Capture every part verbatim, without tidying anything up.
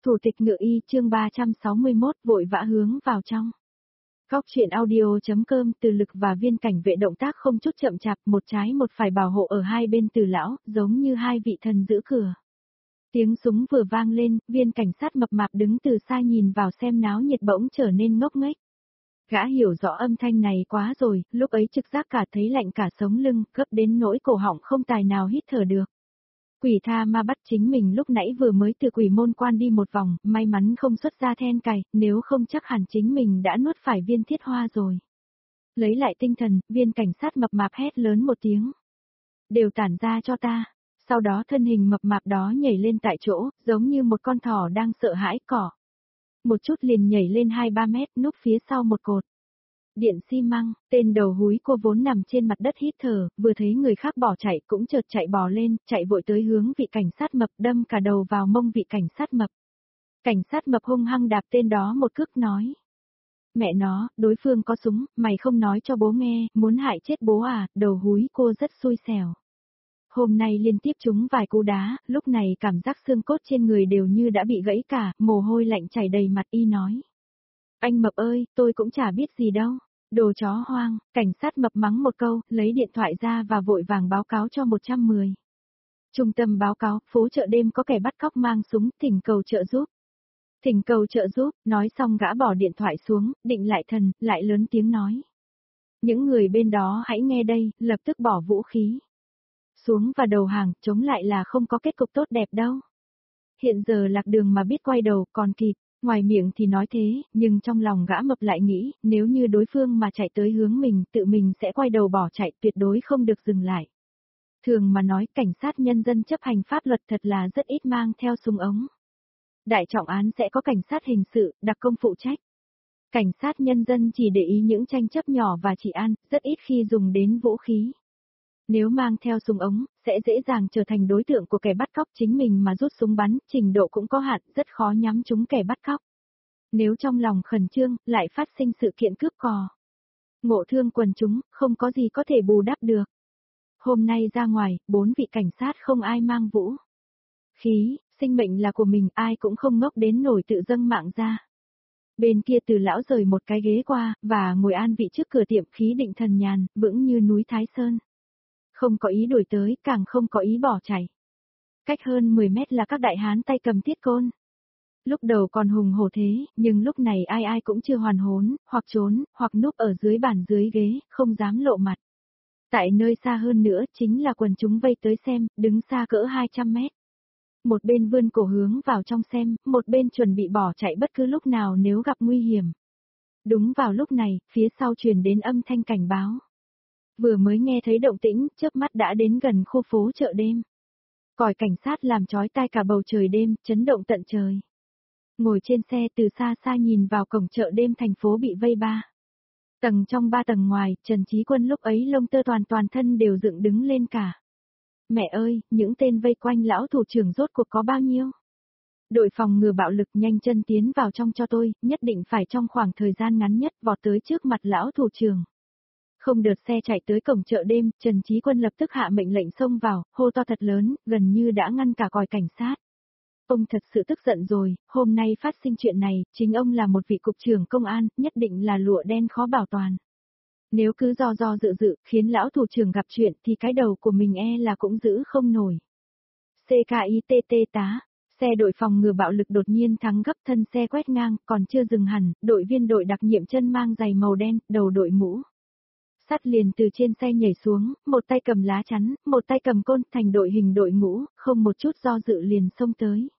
Thủ tịch ngự y chương ba trăm sáu mươi mốt vội vã hướng vào trong. Góc truyện audio.com Từ Lực và Viên Cảnh Vệ động tác không chút chậm chạp, một trái một phải bảo hộ ở hai bên Từ lão, giống như hai vị thần giữ cửa. Tiếng súng vừa vang lên, viên cảnh sát mập mạp đứng từ xa nhìn vào xem náo nhiệt bỗng trở nên ngốc nghếch. Gã hiểu rõ âm thanh này quá rồi, lúc ấy trực giác cả thấy lạnh cả sống lưng, gấp đến nỗi cổ họng không tài nào hít thở được. Quỷ tha ma bắt chính mình lúc nãy vừa mới từ quỷ môn quan đi một vòng, may mắn không xuất ra then cài, nếu không chắc hẳn chính mình đã nuốt phải viên thiết hoa rồi. Lấy lại tinh thần, viên cảnh sát mập mạp hét lớn một tiếng. Đều tản ra cho ta. Sau đó thân hình mập mạp đó nhảy lên tại chỗ, giống như một con thỏ đang sợ hãi cỏ. Một chút liền nhảy lên hai ba mét, núp phía sau một cột điện xi măng, tên đầu húi cô vốn nằm trên mặt đất hít thở, vừa thấy người khác bỏ chạy cũng chợt chạy bò lên, chạy vội tới hướng vị cảnh sát mập đâm cả đầu vào mông vị cảnh sát mập. Cảnh sát mập hung hăng đạp tên đó một cước nói. Mẹ nó, đối phương có súng, mày không nói cho bố nghe, muốn hại chết bố à, đầu húi cô rất xui xẻo. Hôm nay liên tiếp trúng vài cú đá, lúc này cảm giác xương cốt trên người đều như đã bị gãy cả, mồ hôi lạnh chảy đầy mặt y nói. Anh mập ơi, tôi cũng chả biết gì đâu. Đồ chó hoang, cảnh sát mập mắng một câu, lấy điện thoại ra và vội vàng báo cáo cho một trăm mười. Trung tâm báo cáo, phố chợ đêm có kẻ bắt cóc mang súng, thỉnh cầu trợ giúp. Thỉnh cầu trợ giúp, nói xong gã bỏ điện thoại xuống, định lại thần, lại lớn tiếng nói. Những người bên đó hãy nghe đây, lập tức bỏ vũ khí xuống và đầu hàng, chống lại là không có kết cục tốt đẹp đâu. Hiện giờ lạc đường mà biết quay đầu còn kịp. Ngoài miệng thì nói thế, nhưng trong lòng gã mập lại nghĩ, nếu như đối phương mà chạy tới hướng mình, tự mình sẽ quay đầu bỏ chạy, tuyệt đối không được dừng lại. Thường mà nói, cảnh sát nhân dân chấp hành pháp luật thật là rất ít mang theo súng ống. Đại trọng án sẽ có cảnh sát hình sự, đặc công phụ trách. Cảnh sát nhân dân chỉ để ý những tranh chấp nhỏ và trị an, rất ít khi dùng đến vũ khí. Nếu mang theo súng ống, sẽ dễ dàng trở thành đối tượng của kẻ bắt cóc, chính mình mà rút súng bắn, trình độ cũng có hạn, rất khó nhắm trúng kẻ bắt cóc. Nếu trong lòng khẩn trương, lại phát sinh sự kiện cướp cò. Ngộ thương quần chúng, không có gì có thể bù đắp được. Hôm nay ra ngoài, bốn vị cảnh sát không ai mang vũ khí, sinh mệnh là của mình, ai cũng không ngốc đến nổi tự dâng mạng ra. Bên kia Từ lão rời một cái ghế qua, và ngồi an vị trước cửa tiệm, khí định thần nhàn, vững như núi Thái Sơn. Không có ý đuổi tới, càng không có ý bỏ chạy. Cách hơn mười mét là các đại hán tay cầm thiết côn. Lúc đầu còn hùng hổ thế, nhưng lúc này ai ai cũng chưa hoàn hồn, hoặc trốn, hoặc núp ở dưới bàn dưới ghế, không dám lộ mặt. Tại nơi xa hơn nữa, chính là quần chúng vây tới xem, đứng xa cỡ hai trăm mét. Một bên vươn cổ hướng vào trong xem, một bên chuẩn bị bỏ chạy bất cứ lúc nào nếu gặp nguy hiểm. Đúng vào lúc này, phía sau truyền đến âm thanh cảnh báo. Vừa mới nghe thấy động tĩnh, chớp mắt đã đến gần khu phố chợ đêm. Còi cảnh sát làm chói tai cả bầu trời đêm, chấn động tận trời. Ngồi trên xe từ xa xa nhìn vào cổng chợ đêm thành phố bị vây ba tầng trong ba tầng ngoài, Trần Chí Quân lúc ấy lông tơ toàn toàn thân đều dựng đứng lên cả. Mẹ ơi, những tên vây quanh lão thủ trưởng rốt cuộc có bao nhiêu? Đội phòng ngừa bạo lực nhanh chân tiến vào trong cho tôi, nhất định phải trong khoảng thời gian ngắn nhất vọt tới trước mặt lão thủ trưởng. Không đợt xe chạy tới cổng chợ đêm, Trần Chí Quân lập tức hạ mệnh lệnh xông vào, hô to thật lớn, gần như đã ngăn cả còi cảnh sát. Ông thật sự tức giận rồi, hôm nay phát sinh chuyện này, chính ông là một vị cục trưởng công an, nhất định là lụa đen khó bảo toàn. Nếu cứ do do dự dự, khiến lão thủ trưởng gặp chuyện thì cái đầu của mình e là cũng giữ không nổi. xê ca i tê tê tá, xe đội phòng ngừa bạo lực đột nhiên thắng gấp, thân xe quét ngang, còn chưa dừng hẳn, đội viên đội đặc nhiệm chân mang giày màu đen, đầu đội mũ sắt liền từ trên xe nhảy xuống, một tay cầm lá chắn, một tay cầm côn, thành đội hình đội ngũ, không một chút do dự liền xông tới.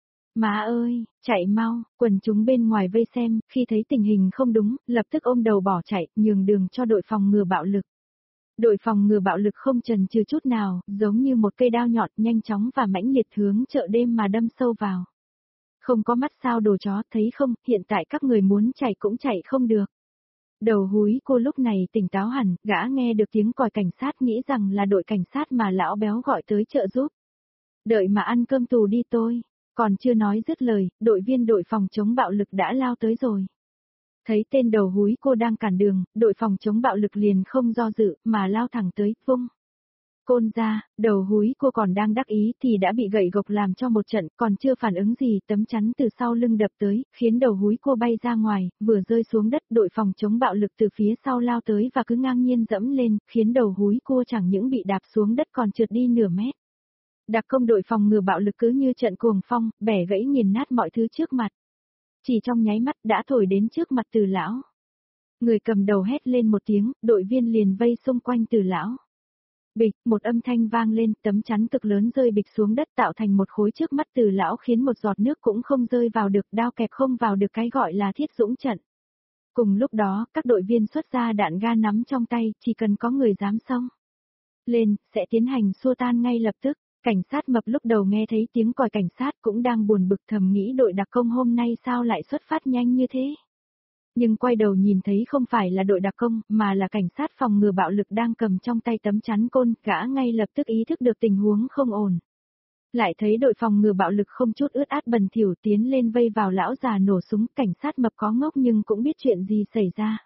Má ơi, chạy mau, quần chúng bên ngoài vây xem, khi thấy tình hình không đúng, lập tức ôm đầu bỏ chạy, nhường đường cho đội phòng ngừa bạo lực. Đội phòng ngừa bạo lực không chần chừ chút nào, giống như một cây đao nhọn nhanh chóng và mãnh liệt hướng chợ đêm mà đâm sâu vào. Không có mắt sao đồ chó, thấy không, hiện tại các người muốn chạy cũng chạy không được. Đầu húi cô lúc này tỉnh táo hẳn, gã nghe được tiếng còi cảnh sát nghĩ rằng là đội cảnh sát mà lão béo gọi tới trợ giúp. Đợi mà ăn cơm tù đi tôi. Còn chưa nói dứt lời, đội viên đội phòng chống bạo lực đã lao tới rồi. Thấy tên đầu húi cô đang cản đường, đội phòng chống bạo lực liền không do dự, mà lao thẳng tới, vung Côn ra, đầu húi cô còn đang đắc ý thì đã bị gậy gộc làm cho một trận, còn chưa phản ứng gì, tấm chắn từ sau lưng đập tới, khiến đầu húi cô bay ra ngoài, vừa rơi xuống đất, đội phòng chống bạo lực từ phía sau lao tới và cứ ngang nhiên dẫm lên, khiến đầu húi cô chẳng những bị đạp xuống đất còn trượt đi nửa mét. Đặc công đội phòng ngừa bạo lực cứ như trận cuồng phong, bẻ gãy nghiền nát mọi thứ trước mặt. Chỉ trong nháy mắt đã thổi đến trước mặt Từ lão. Người cầm đầu hét lên một tiếng, đội viên liền vây xung quanh Từ lão. Bịch, một âm thanh vang lên, tấm chắn cực lớn rơi bịch xuống đất tạo thành một khối trước mắt Từ lão khiến một giọt nước cũng không rơi vào được, đao kẹp không vào được cái gọi là thiết dũng trận. Cùng lúc đó, các đội viên xuất ra đạn ga nắm trong tay, chỉ cần có người dám xông lên, sẽ tiến hành xua tan ngay lập tức. Cảnh sát Mập lúc đầu nghe thấy tiếng còi cảnh sát cũng đang buồn bực thầm nghĩ đội đặc công hôm nay sao lại xuất phát nhanh như thế. Nhưng quay đầu nhìn thấy không phải là đội đặc công, mà là cảnh sát phòng ngừa bạo lực đang cầm trong tay tấm chắn côn, gã ngay lập tức ý thức được tình huống không ổn. Lại thấy đội phòng ngừa bạo lực không chút ướt át bẩn thỉu tiến lên vây vào lão già nổ súng, cảnh sát Mập có ngốc nhưng cũng biết chuyện gì xảy ra.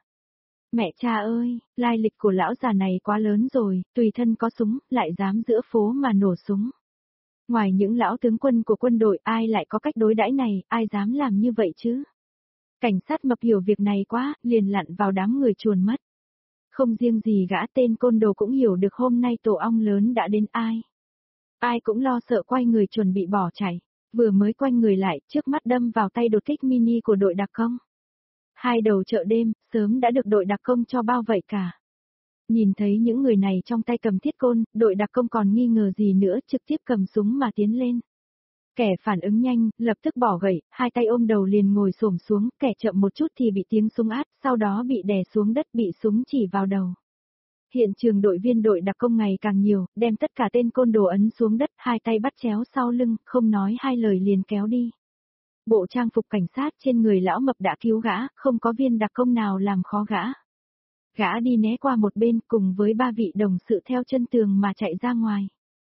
Mẹ cha ơi, lai lịch của lão già này quá lớn rồi, tùy thân có súng, lại dám giữa phố mà nổ súng. Ngoài những lão tướng quân của quân đội ai lại có cách đối đãi này, ai dám làm như vậy chứ? Cảnh sát Mập hiểu việc này quá, liền lặn vào đám người chuồn mất. Không riêng gì gã tên côn đồ cũng hiểu được hôm nay tổ ong lớn đã đến ai. Ai cũng lo sợ quay người chuẩn bị bỏ chạy, vừa mới quay người lại, trước mắt đâm vào tay đột kích mini của đội đặc công. Hai đầu chợ đêm, sớm đã được đội đặc công cho bao vây cả. Nhìn thấy những người này trong tay cầm thiết côn, đội đặc công còn nghi ngờ gì nữa, trực tiếp cầm súng mà tiến lên. Kẻ phản ứng nhanh, lập tức bỏ gậy, hai tay ôm đầu liền ngồi xổm xuống, kẻ chậm một chút thì bị tiếng súng át, sau đó bị đè xuống đất bị súng chỉ vào đầu. Hiện trường đội viên đội đặc công ngày càng nhiều, đem tất cả tên côn đồ ấn xuống đất, hai tay bắt chéo sau lưng, không nói hai lời liền kéo đi. Bộ trang phục cảnh sát trên người lão Mập đã cứu gã, không có viên đặc công nào làm khó gã. Gã đi né qua một bên cùng với ba vị đồng sự theo chân tường mà chạy ra ngoài.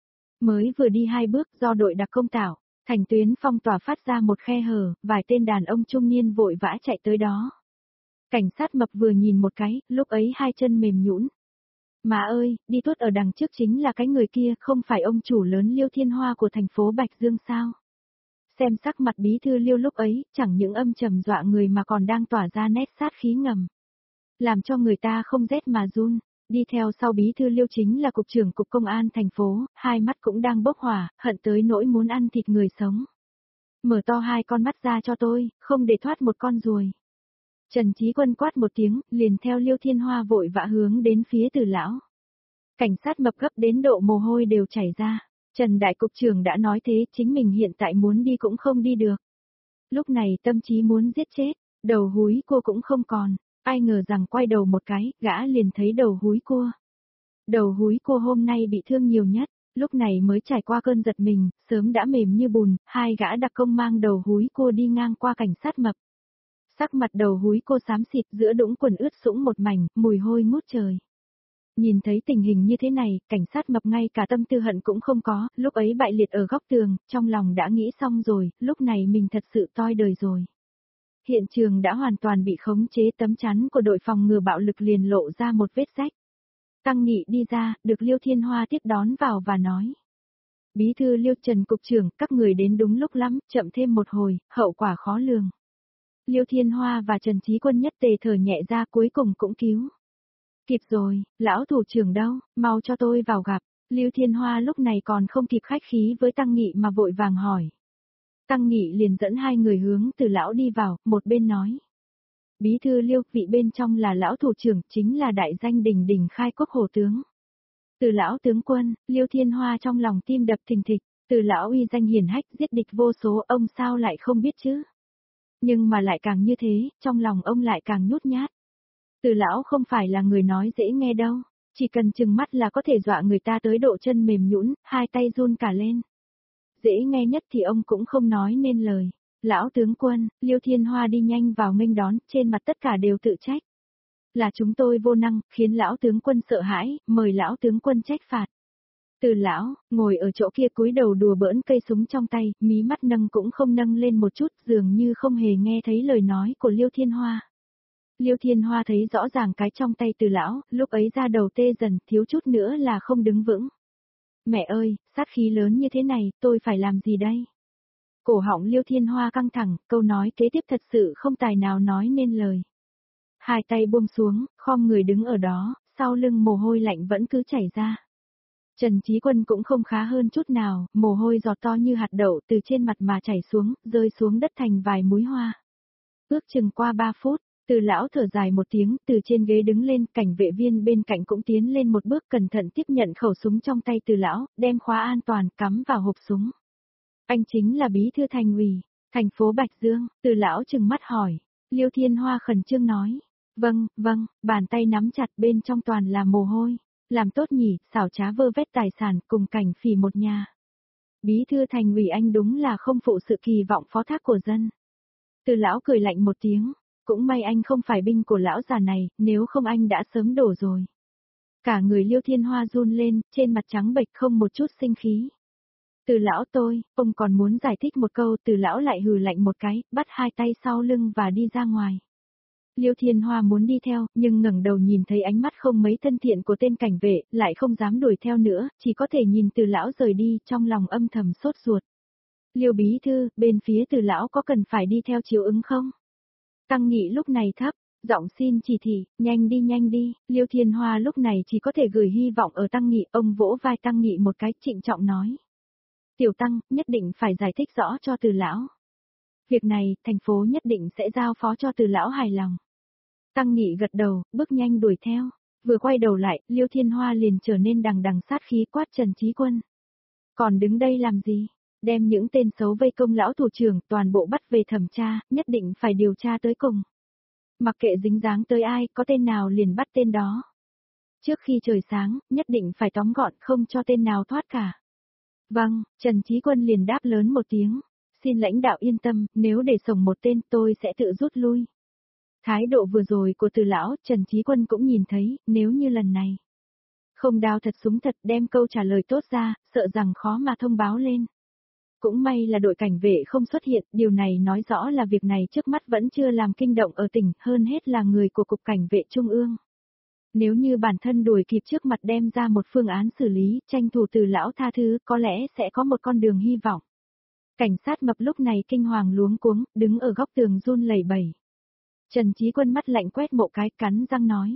Mới vừa đi hai bước do đội đặc công tạo, thành tuyến phong tỏa phát ra một khe hở, vài tên đàn ông trung niên vội vã chạy tới đó. Cảnh sát Mập vừa nhìn một cái, lúc ấy hai chân mềm nhũn. Mà ơi, đi tuốt ở đằng trước chính là cái người kia, không phải ông chủ lớn Liêu Thiên Hoa của thành phố Bạch Dương sao? Xem sắc mặt bí thư Liêu lúc ấy, chẳng những âm trầm dọa người mà còn đang tỏa ra nét sát khí ngầm. Làm cho người ta không rét mà run, đi theo sau bí thư Liêu chính là cục trưởng cục công an thành phố, hai mắt cũng đang bốc hỏa, hận tới nỗi muốn ăn thịt người sống. Mở to hai con mắt ra cho tôi, không để thoát một con ruồi. Trần Chí Quân quát một tiếng, liền theo Liêu Thiên Hoa vội vã hướng đến phía Từ lão. Cảnh sát Mập gấp đến độ mồ hôi đều chảy ra. Trần Đại Cục trưởng đã nói thế, chính mình hiện tại muốn đi cũng không đi được. Lúc này tâm trí muốn giết chết, đầu húi cô cũng không còn, ai ngờ rằng quay đầu một cái, gã liền thấy đầu húi cua. Đầu húi cô hôm nay bị thương nhiều nhất, lúc này mới trải qua cơn giật mình, sớm đã mềm như bùn, hai gã đặc công mang đầu húi cô đi ngang qua cảnh sát Mập. Sắc mặt đầu húi cô xám xịt giữa đũng quần ướt sũng một mảnh, mùi hôi ngút trời. Nhìn thấy tình hình như thế này, cảnh sát Mập ngay cả tâm tư hận cũng không có, lúc ấy bại liệt ở góc tường, trong lòng đã nghĩ xong rồi, lúc này mình thật sự toi đời rồi. Hiện trường đã hoàn toàn bị khống chế, tấm chắn của đội phòng ngừa bạo lực liền lộ ra một vết rách. Tăng Nghị đi ra, được Liêu Thiên Hoa tiếp đón vào và nói. Bí thư Liêu, Trần Cục trưởng, các người đến đúng lúc lắm, chậm thêm một hồi, hậu quả khó lường. Liêu Thiên Hoa và Trần Chí Quân nhất tề thở nhẹ ra, cuối cùng cũng cứu. Kịp rồi, lão thủ trưởng đâu, mau cho tôi vào gặp. Liêu Thiên Hoa lúc này còn không kịp khách khí với Tăng Nghị mà vội vàng hỏi. Tăng Nghị liền dẫn hai người hướng Từ lão đi vào, một bên nói. Bí thư Liêu, vị bên trong là lão thủ trưởng, chính là đại danh đỉnh đỉnh khai quốc hổ tướng. Từ lão tướng quân, Liêu Thiên Hoa trong lòng tim đập thình thịch, Từ lão uy danh hiển hách giết địch vô số, ông sao lại không biết chứ? Nhưng mà lại càng như thế, trong lòng ông lại càng nhút nhát. Từ lão không phải là người nói dễ nghe đâu, chỉ cần chừng mắt là có thể dọa người ta tới độ chân mềm nhũn, hai tay run cả lên. Dễ nghe nhất thì ông cũng không nói nên lời. Lão tướng quân, Liêu Thiên Hoa đi nhanh vào nghênh đón, trên mặt tất cả đều tự trách. Là chúng tôi vô năng, khiến lão tướng quân sợ hãi, mời lão tướng quân trách phạt. Từ lão, ngồi ở chỗ kia cúi đầu đùa bỡn cây súng trong tay, mí mắt nâng cũng không nâng lên một chút, dường như không hề nghe thấy lời nói của Liêu Thiên Hoa. Liêu Thiên Hoa thấy rõ ràng cái trong tay Từ lão, lúc ấy ra đầu tê dần, thiếu chút nữa là không đứng vững. Mẹ ơi, sát khí lớn như thế này, tôi phải làm gì đây? Cổ họng Liêu Thiên Hoa căng thẳng, câu nói kế tiếp thật sự không tài nào nói nên lời. Hai tay buông xuống, khom người đứng ở đó, sau lưng mồ hôi lạnh vẫn cứ chảy ra. Trần Chí Quân cũng không khá hơn chút nào, mồ hôi giọt to như hạt đậu từ trên mặt mà chảy xuống, rơi xuống đất thành vài múi hoa. Ước chừng qua ba phút, Từ lão thở dài một tiếng, từ trên ghế đứng lên, cảnh vệ viên bên cạnh cũng tiến lên một bước cẩn thận tiếp nhận khẩu súng trong tay Từ lão, đem khóa an toàn cắm vào hộp súng. Anh chính là bí thư thành ủy, thành phố Bạch Dương, Từ lão trừng mắt hỏi. Liêu Thiên Hoa khẩn trương nói. Vâng, vâng, bàn tay nắm chặt bên trong toàn là mồ hôi. Làm tốt nhỉ, xảo trá vơ vét tài sản cùng cảnh phỉ một nhà. Bí thư thành ủy anh đúng là không phụ sự kỳ vọng phó thác của dân. Từ lão cười lạnh một tiếng, cũng may anh không phải binh của lão già này, nếu không anh đã sớm đổ rồi. Cả người Liêu Thiên Hoa run lên, trên mặt trắng bệch không một chút sinh khí. Từ lão tôi, ông còn muốn giải thích một câu, từ lão lại hừ lạnh một cái, bắt hai tay sau lưng và đi ra ngoài. Liêu Thiên Hoa muốn đi theo, nhưng ngẩng đầu nhìn thấy ánh mắt không mấy thân thiện của tên cảnh vệ, lại không dám đuổi theo nữa, chỉ có thể nhìn từ lão rời đi, trong lòng âm thầm sốt ruột. Liêu bí thư, bên phía từ lão có cần phải đi theo chiếu ứng không? Tăng Nghị lúc này thấp, giọng xin chỉ thị, nhanh đi nhanh đi, Liêu Thiên Hoa lúc này chỉ có thể gửi hy vọng ở Tăng Nghị, ông vỗ vai Tăng Nghị một cái trịnh trọng nói. Tiểu Tăng, nhất định phải giải thích rõ cho từ lão. Việc này, thành phố nhất định sẽ giao phó cho từ lão hài lòng. Tăng Nghị gật đầu, bước nhanh đuổi theo. Vừa quay đầu lại, Liêu Thiên Hoa liền trở nên đằng đằng sát khí quát Trần Chí Quân. Còn đứng đây làm gì? Đem những tên xấu vây công lão thủ trưởng toàn bộ bắt về thẩm tra, nhất định phải điều tra tới cùng. Mặc kệ dính dáng tới ai, có tên nào liền bắt tên đó. Trước khi trời sáng, nhất định phải tóm gọn không cho tên nào thoát cả. Vâng, Trần Chí Quân liền đáp lớn một tiếng. Xin lãnh đạo yên tâm, nếu để sống một tên tôi sẽ tự rút lui. Thái độ vừa rồi của từ lão, Trần Chí Quân cũng nhìn thấy, nếu như lần này. Không đao thật súng thật đem câu trả lời tốt ra, sợ rằng khó mà thông báo lên. Cũng may là đội cảnh vệ không xuất hiện, điều này nói rõ là việc này trước mắt vẫn chưa làm kinh động ở tỉnh, hơn hết là người của Cục Cảnh vệ Trung ương. Nếu như bản thân đuổi kịp trước mặt đem ra một phương án xử lý, tranh thủ từ lão tha thứ, có lẽ sẽ có một con đường hy vọng. Cảnh sát mập lúc này kinh hoàng luống cuống, đứng ở góc tường run lẩy bẩy. Trần Chí Quân mắt lạnh quét bộ cái, cắn răng nói.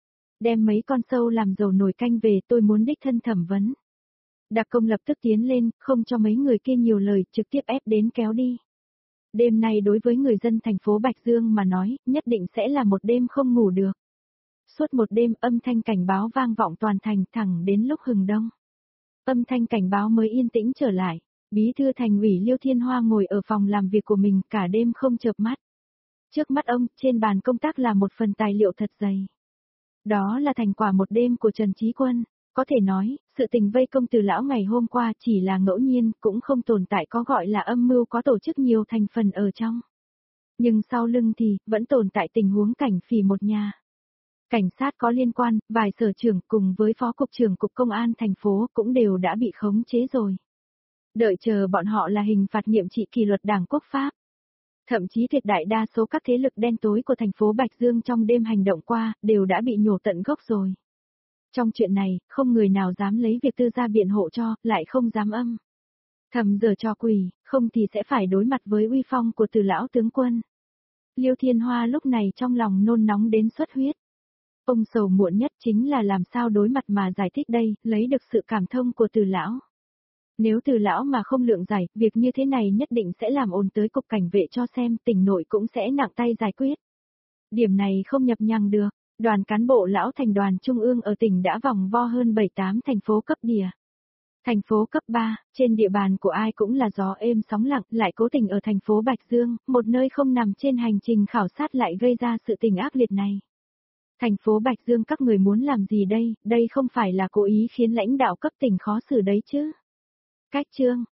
Đem mấy con sâu làm dầu nồi canh về, tôi muốn đích thân thẩm vấn. Đặc công lập tức tiến lên, không cho mấy người kia nhiều lời, trực tiếp ép đến kéo đi. Đêm nay đối với người dân thành phố Bạch Dương mà nói, nhất định sẽ là một đêm không ngủ được. Suốt một đêm âm thanh cảnh báo vang vọng toàn thành thẳng đến lúc hừng đông. Âm thanh cảnh báo mới yên tĩnh trở lại. Bí thư thành ủy Liêu Thiên Hoa ngồi ở phòng làm việc của mình cả đêm không chợp mắt. Trước mắt ông, trên bàn công tác là một phần tài liệu thật dày. Đó là thành quả một đêm của Trần Chí Quân. Có thể nói, sự tình vây công từ lão ngày hôm qua chỉ là ngẫu nhiên, cũng không tồn tại có gọi là âm mưu có tổ chức nhiều thành phần ở trong. Nhưng sau lưng thì, vẫn tồn tại tình huống cảnh phỉ một nhà. Cảnh sát có liên quan, vài sở trưởng cùng với phó cục trưởng cục công an thành phố cũng đều đã bị khống chế rồi. Đợi chờ bọn họ là hình phạt nhiệm trị kỷ luật đảng quốc pháp. Thậm chí tuyệt đại đa số các thế lực đen tối của thành phố Bạch Dương trong đêm hành động qua, đều đã bị nhổ tận gốc rồi. Trong chuyện này, không người nào dám lấy việc tư gia biện hộ cho, lại không dám âm. Thầm giờ cho quỷ, không thì sẽ phải đối mặt với uy phong của từ lão tướng quân. Liêu Thiên Hoa lúc này trong lòng nôn nóng đến xuất huyết. Ông sầu muộn nhất chính là làm sao đối mặt mà giải thích đây, lấy được sự cảm thông của từ lão. Nếu từ lão mà không lượng giải, việc như thế này nhất định sẽ làm ồn tới cục cảnh vệ cho xem, tỉnh nội cũng sẽ nặng tay giải quyết. Điểm này không nhập nhằng được, đoàn cán bộ lão thành đoàn trung ương ở tỉnh đã vòng vo hơn bảy tám thành phố cấp địa. Thành phố cấp ba, trên địa bàn của ai cũng là gió êm sóng lặng, lại cố tình ở thành phố Bạch Dương, một nơi không nằm trên hành trình khảo sát lại gây ra sự tình ác liệt này. Thành phố Bạch Dương các người muốn làm gì đây, đây không phải là cố ý khiến lãnh đạo cấp tỉnh khó xử đấy chứ. Cách chương